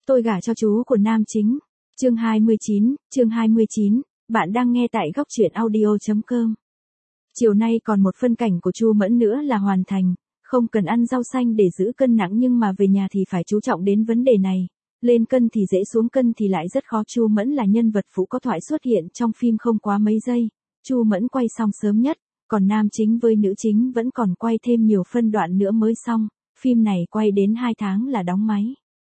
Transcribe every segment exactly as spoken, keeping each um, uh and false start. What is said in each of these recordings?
Tôi gả cho chú của nam chính. Chương hai mươi chín, chương hai mươi chín, bạn đang nghe tại góc truyện audio chấm com. Chiều nay còn một phân cảnh của Chu Mẫn nữa là hoàn thành, không cần ăn rau xanh để giữ cân nặng nhưng mà về nhà thì phải chú trọng đến vấn đề này. Lên cân thì dễ, xuống cân thì lại rất khó. Chu Mẫn là nhân vật phụ có thoại xuất hiện trong phim không quá mấy giây. Chu Mẫn quay xong sớm nhất, còn nam chính với nữ chính vẫn còn quay thêm nhiều phân đoạn nữa mới xong. Phim này quay đến hai tháng là đóng máy.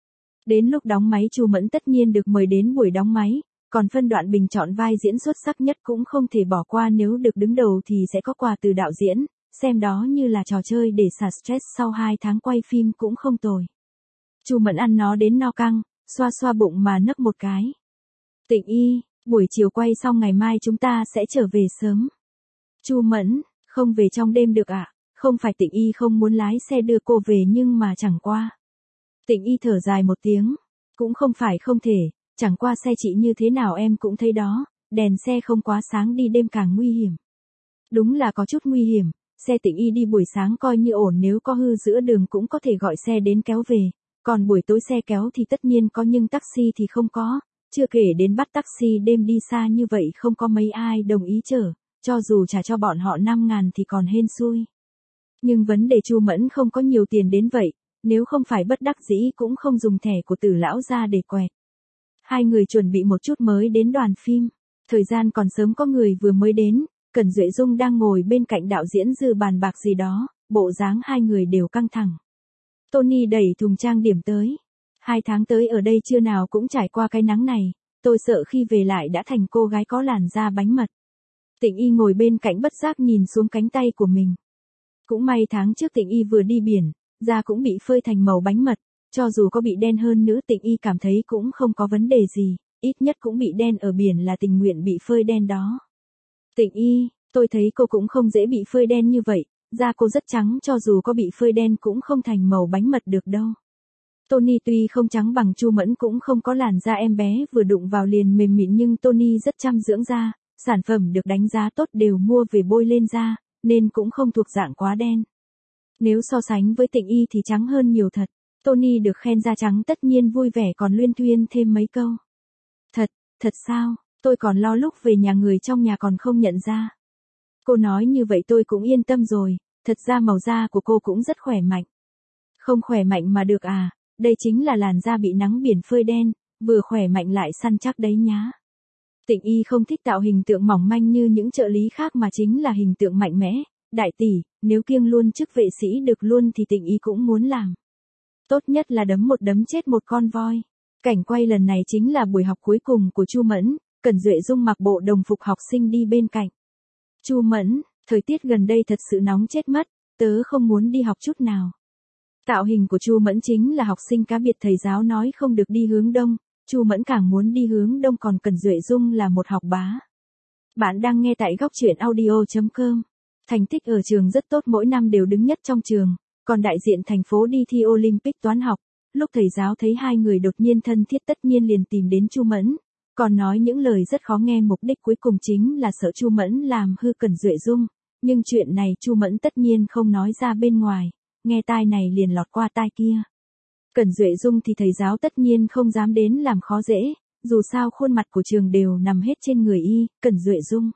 Đến lúc đóng máy Chu Mẫn tất nhiên được mời đến buổi đóng máy, còn phân đoạn bình chọn vai diễn xuất sắc nhất cũng không thể bỏ qua, nếu được đứng đầu thì sẽ có quà từ đạo diễn, xem đó như là trò chơi để xả stress sau hai tháng quay phim cũng không tồi. Chu Mẫn ăn nó đến no căng, xoa xoa bụng mà nấc một cái. Tịnh Y, buổi chiều quay xong ngày mai chúng ta sẽ trở về sớm. Chu Mẫn, không về trong đêm được ạ? À? Không phải Tịnh Y không muốn lái xe đưa cô về nhưng mà chẳng qua. Tịnh Y thở dài một tiếng, cũng không phải không thể, chẳng qua xe chị như thế nào em cũng thấy đó, đèn xe không quá sáng đi đêm càng nguy hiểm. Đúng là có chút nguy hiểm, xe Tịnh Y đi buổi sáng coi như ổn, nếu có hư giữa đường cũng có thể gọi xe đến kéo về, còn buổi tối xe kéo thì tất nhiên có nhưng taxi thì không có, chưa kể đến bắt taxi đêm đi xa như vậy không có mấy ai đồng ý chở, cho dù trả cho bọn họ năm ngàn thì còn hên xui. Nhưng vấn đề Chu Mẫn không có nhiều tiền đến vậy. Nếu không phải bất đắc dĩ cũng không dùng thẻ của Tử lão ra để quẹt. Hai người chuẩn bị một chút mới đến đoàn phim. Thời gian còn sớm, có người vừa mới đến, Cẩn Duệ Dung đang ngồi bên cạnh đạo diễn Dư bàn bạc gì đó, bộ dáng hai người đều căng thẳng. Tony đẩy thùng trang điểm tới. Hai tháng tới ở đây chưa nào cũng trải qua cái nắng này, tôi sợ khi về lại đã thành cô gái có làn da bánh mật. Tịnh Y ngồi bên cạnh bất giác nhìn xuống cánh tay của mình. Cũng may tháng trước Tịnh Y vừa đi biển, da cũng bị phơi thành màu bánh mật, cho dù có bị đen hơn nữa Tịnh Y cảm thấy cũng không có vấn đề gì, ít nhất cũng bị đen ở biển là tình nguyện bị phơi đen đó. Tịnh Y, tôi thấy cô cũng không dễ bị phơi đen như vậy, da cô rất trắng, cho dù có bị phơi đen cũng không thành màu bánh mật được đâu. Tony tuy không trắng bằng Chu Mẫn cũng không có làn da em bé vừa đụng vào liền mềm mịn, nhưng Tony rất chăm dưỡng da, sản phẩm được đánh giá tốt đều mua về bôi lên da, nên cũng không thuộc dạng quá đen. Nếu so sánh với Tịnh Y thì trắng hơn nhiều thật. Tony được khen da trắng tất nhiên vui vẻ còn luyên thuyên thêm mấy câu. Thật, thật sao, tôi còn lo lúc về nhà người trong nhà còn không nhận ra. Cô nói như vậy tôi cũng yên tâm rồi, thật ra màu da của cô cũng rất khỏe mạnh. Không khỏe mạnh mà được à, đây chính là làn da bị nắng biển phơi đen, vừa khỏe mạnh lại săn chắc đấy nhá. Tịnh Y không thích tạo hình tượng mỏng manh như những trợ lý khác mà chính là hình tượng mạnh mẽ. Đại tỷ, nếu kiêng luôn chức vệ sĩ được luôn thì Tịnh Y cũng muốn làm. Tốt nhất là đấm một đấm chết một con voi. Cảnh quay lần này chính là buổi học cuối cùng của Chu Mẫn, Cẩn Duệ Dung mặc bộ đồng phục học sinh đi bên cạnh. Chu Mẫn, thời tiết gần đây thật sự nóng chết mất, tớ không muốn đi học chút nào. Tạo hình của Chu Mẫn chính là học sinh cá biệt, thầy giáo nói không được đi hướng đông, Chu Mẫn càng muốn đi hướng đông, còn Cẩn Duệ Dung là một học bá. Bạn đang nghe tại góc truyện audio chấm com. Thành tích ở trường rất tốt, mỗi năm đều đứng nhất trong trường, còn đại diện thành phố đi thi Olympic toán học. Lúc thầy giáo thấy hai người đột nhiên thân thiết tất nhiên liền tìm đến Chu Mẫn, còn nói những lời rất khó nghe, mục đích cuối cùng chính là sợ Chu Mẫn làm hư Cẩn Duệ Dung, nhưng chuyện này Chu Mẫn tất nhiên không nói ra bên ngoài, nghe tai này liền lọt qua tai kia. Cẩn Duệ Dung thì thầy giáo tất nhiên không dám đến làm khó dễ, dù sao khuôn mặt của trường đều nằm hết trên người y, Cẩn Duệ Dung.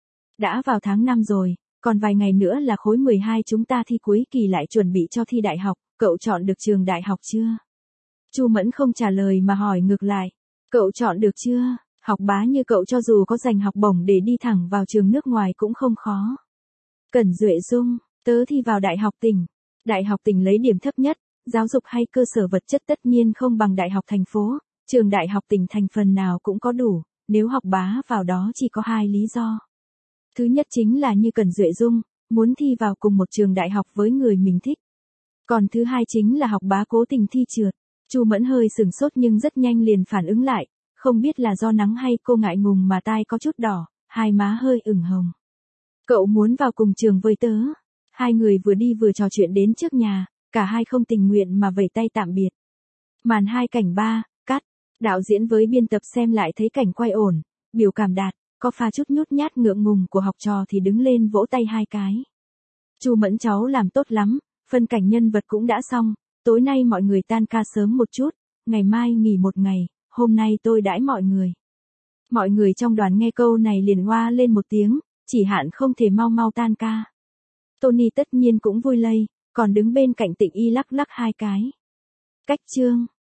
Đã vào tháng năm rồi. Còn vài ngày nữa là khối mười hai chúng ta thi cuối kỳ, lại chuẩn bị cho thi đại học, cậu chọn được trường đại học chưa? Chu Mẫn không trả lời mà hỏi ngược lại, cậu chọn được chưa? Học bá như cậu cho dù có giành học bổng để đi thẳng vào trường nước ngoài cũng không khó. Cẩn Duệ Dung, tớ thi vào đại học tỉnh. Đại học tỉnh lấy điểm thấp nhất, giáo dục hay cơ sở vật chất tất nhiên không bằng đại học thành phố, trường đại học tỉnh thành phần nào cũng có đủ, nếu học bá vào đó chỉ có hai lý do. Thứ nhất chính là như Cẩn Duệ Dung, muốn thi vào cùng một trường đại học với người mình thích. Còn thứ hai chính là học bá cố tình thi trượt. Chu Mẫn hơi sửng sốt nhưng rất nhanh liền phản ứng lại, không biết là do nắng hay cô ngại ngùng mà tai có chút đỏ, hai má hơi ửng hồng. Cậu muốn vào cùng trường với tớ. Hai người vừa đi vừa trò chuyện đến trước nhà, cả hai không tình nguyện mà vẫy tay tạm biệt. Màn hai cảnh ba, cắt. Đạo diễn với biên tập xem lại thấy cảnh quay ổn, biểu cảm đạt. Có pha chút nhút nhát ngượng ngùng của học trò thì đứng lên vỗ tay hai cái. Chu Mẫn cháu làm tốt lắm, phân cảnh nhân vật cũng đã xong, tối nay mọi người tan ca sớm một chút, ngày mai nghỉ một ngày, hôm nay tôi đãi mọi người. Mọi người trong đoàn nghe câu này liền oa lên một tiếng, chỉ hạn không thể mau mau tan ca. Tony tất nhiên cũng vui lây, còn đứng bên cạnh Tịnh Y lắc lắc hai cái. Cách chương